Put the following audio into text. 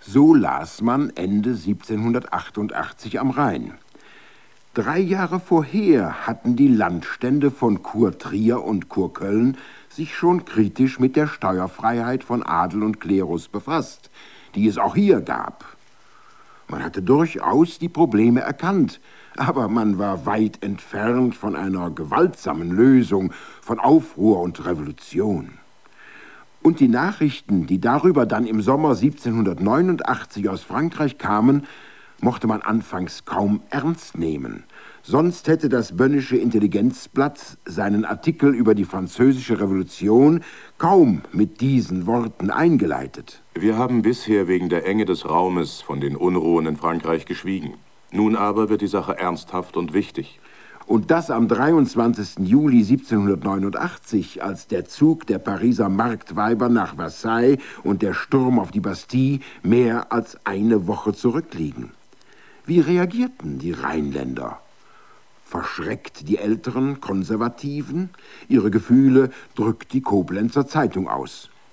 So las man Ende 1788 am Rhein. 3 Jahre vorher hatten die Landstände von Kurtrier und Kurköln sich schon kritisch mit der Steuerfreiheit von Adel und Klerus befasst, die es auch hier gab. Man hatte durchaus die Probleme erkannt, aber man war weit entfernt von einer gewaltsamen Lösung, von Aufruhr und Revolution. Und die Nachrichten, die darüber dann im Sommer 1789 aus Frankreich kamen, mochte man anfangs kaum ernst nehmen. Sonst hätte das Bönnische Intelligenzblatt seinen Artikel über die französische Revolution kaum mit diesen Worten eingeleitet. Wir haben bisher wegen der Enge des Raumes von den Unruhen in Frankreich geschwiegen. Nun aber wird die Sache ernsthaft und wichtig. Und das am 23. Juli 1789, als der Zug der Pariser Marktweiber nach Versailles und der Sturm auf die Bastille mehr als eine Woche zurückliegen. Wie reagierten die Rheinländer? Verschreckt die älteren Konservativen? Ihre Gefühle drückt die Koblenzer Zeitung aus.